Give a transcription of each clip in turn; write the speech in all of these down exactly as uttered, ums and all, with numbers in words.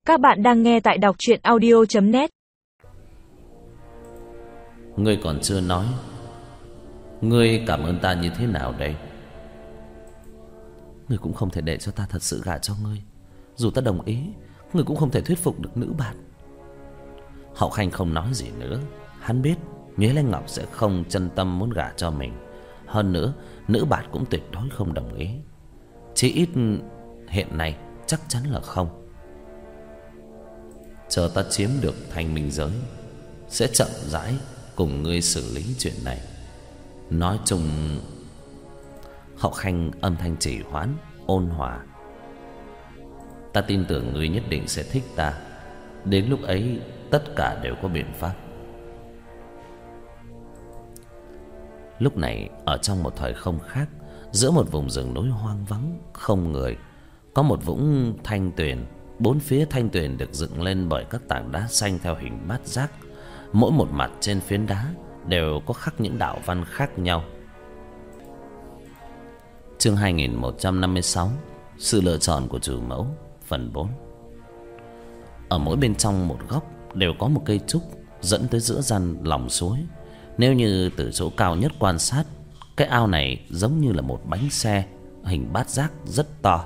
Các bạn đang nghe tại đọc truyện audio chấm net. Ngươi còn chưa nói, ngươi cảm ơn ta như thế nào đây? Ngươi cũng không thể để cho ta thật sự gả cho ngươi. Dù ta đồng ý, ngươi cũng không thể thuyết phục được nữ bạn. Hậu Khanh không nói gì nữa. Hắn biết Nhuế Lãnh Ngọc sẽ không chân tâm muốn gả cho mình. Hơn nữa, nữ bạn cũng tuyệt đối không đồng ý. Chỉ ít hiện nay chắc chắn là không. Chờ ta chiếm được Thanh Minh Giới, sẽ chậm rãi cùng ngươi xử lý chuyện này. Nói chung, Hậu Khanh âm thanh trì hoãn, ôn hòa. Ta tin tưởng ngươi nhất định sẽ thích ta. Đến lúc ấy tất cả đều có biện pháp. Lúc này ở trong một thời không khác, giữa một vùng rừng núi hoang vắng không người, có một vũng thanh tuyền. Bốn phía thanh tuyền được dựng lên bởi các tảng đá xanh theo hình bát giác. Mỗi một mặt trên phiến đá đều có khắc những đạo văn khác nhau. Chương hai nghìn một trăm năm mươi sáu, sự lựa chọn của chủ mẫu, phần bốn. Ở mỗi bên trong một góc đều có một cây trúc dẫn tới giữa gian lòng suối. Nếu như từ chỗ cao nhất quan sát, cái ao này giống như là một bánh xe hình bát giác rất to.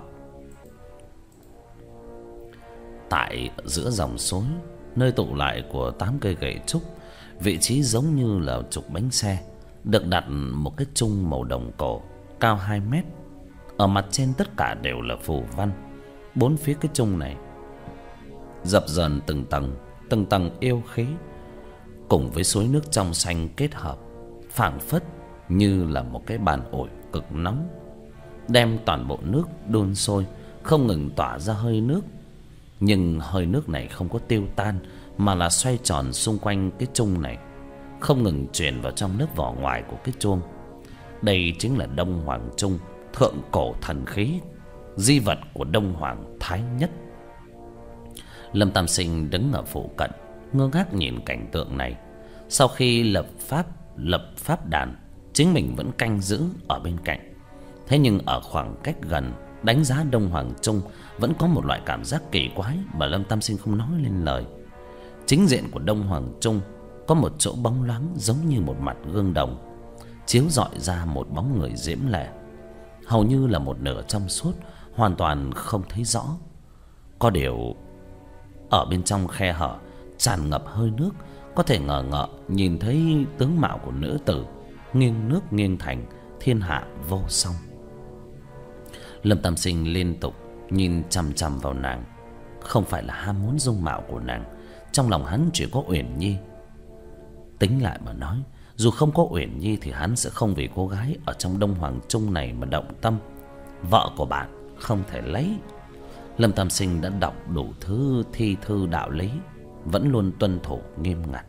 Tại giữa dòng suối, nơi tụ lại của tám cây gậy trúc, vị trí giống như là trục bánh xe, được đặt một cái chung màu đồng cổ cao hai mét. Ở mặt trên tất cả đều là phù văn. Bốn phía cái chung này dập dờn từng tầng, từng tầng yêu khí, cùng với suối nước trong xanh kết hợp, phảng phất như là một cái bàn ủi cực nóng, đem toàn bộ nước đun sôi, không ngừng tỏa ra hơi nước. Nhưng hơi nước này không có tiêu tan, mà là xoay tròn xung quanh cái chung này, không ngừng truyền vào trong lớp vỏ ngoài của cái chuông. Đây chính là Đông Hoàng Trung, thượng cổ thần khí, di vật của Đông Hoàng Thái Nhất. Lâm Tam Sinh đứng ở phụ cận, ngơ ngác nhìn cảnh tượng này. Sau khi lập pháp lập pháp đàn, chính mình vẫn canh giữ ở bên cạnh. Thế nhưng ở khoảng cách gần, đánh giá Đông Hoàng Trung, vẫn có một loại cảm giác kỳ quái mà Lâm Tam Sinh không nói lên lời. Chính diện của Đông Hoàng Trung có một chỗ bóng loáng giống như một mặt gương đồng, chiếu rọi ra một bóng người diễm lệ, hầu như là một nửa trong suốt, hoàn toàn không thấy rõ. Có điều ở bên trong khe hở tràn ngập hơi nước, có thể ngờ ngợ nhìn thấy tướng mạo của nữ tử, nghiêng nước nghiêng thành, thiên hạ vô song. Lâm Tam Sinh liên tục nhìn chằm chằm vào nàng. Không phải là ham muốn dung mạo của nàng, trong lòng hắn chỉ có Uyển Nhi. Tính lại mà nói, dù không có Uyển Nhi thì hắn sẽ không vì cô gái ở trong Đông Hoàng Trung này mà động tâm. Vợ của bạn không thể lấy. Lâm Tam Sinh đã đọc đủ thứ thi thư đạo lý, vẫn luôn tuân thủ nghiêm ngặt.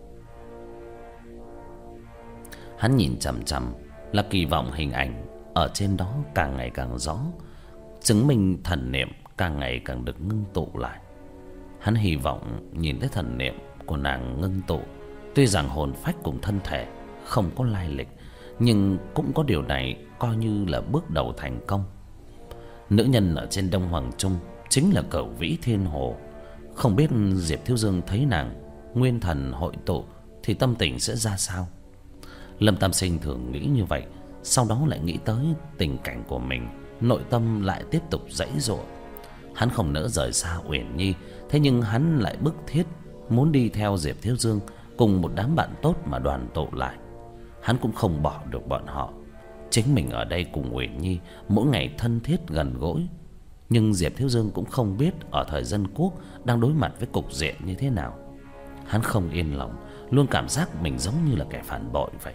Hắn nhìn chằm chằm là kỳ vọng hình ảnh ở trên đó càng ngày càng rõ, chứng minh thần niệm càng ngày càng được ngưng tụ lại. Hắn hy vọng nhìn thấy thần niệm của nàng ngưng tụ. Tuy rằng hồn phách cùng thân thể không có lai lịch, nhưng cũng có điều này coi như là bước đầu thành công. Nữ nhân ở trên Đông Hoàng Trung chính là Cửu Vĩ Thiên Hồ. Không biết Diệp Thiếu Dương thấy nàng nguyên thần hội tụ thì tâm tình sẽ ra sao. Lâm Tam Sinh thường nghĩ như vậy, sau đó lại nghĩ tới tình cảnh của mình, nội tâm lại tiếp tục giãy giụa. Hắn không nỡ rời xa Uyển Nhi, thế nhưng hắn lại bức thiết muốn đi theo Diệp Thiếu Dương cùng một đám bạn tốt mà đoàn tụ lại. Hắn cũng không bỏ được bọn họ. Chính mình ở đây cùng Uyển Nhi mỗi ngày thân thiết gần gũi, nhưng Diệp Thiếu Dương cũng không biết ở thời dân quốc đang đối mặt với cục diện như thế nào. Hắn không yên lòng, luôn cảm giác mình giống như là kẻ phản bội vậy.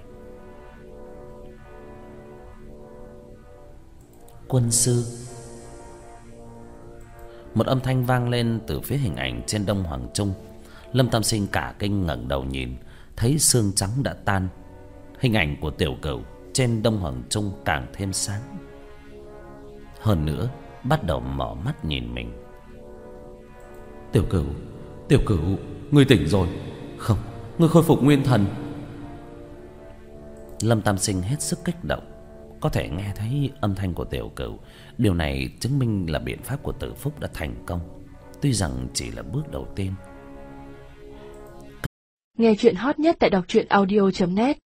Quân sư. Một âm thanh vang lên từ phía hình ảnh trên Đông Hoàng Trung. Lâm Tam Sinh cả kinh ngẩng đầu nhìn, thấy xương trắng đã tan. Hình ảnh của Tiểu Cửu trên Đông Hoàng Trung càng thêm sáng. Hơn nữa bắt đầu mở mắt nhìn mình. Tiểu Cửu, Tiểu Cửu, ngươi tỉnh rồi. Không, ngươi khôi phục nguyên thần. Lâm Tam Sinh hết sức kích động. Có thể nghe thấy âm thanh của Tiểu Cửu, điều này chứng minh là biện pháp của Tử Phúc đã thành công. tuy rằng chỉ là bước đầu tiên. Nghe chuyện hot nhất tại đọc truyện audio chấm net.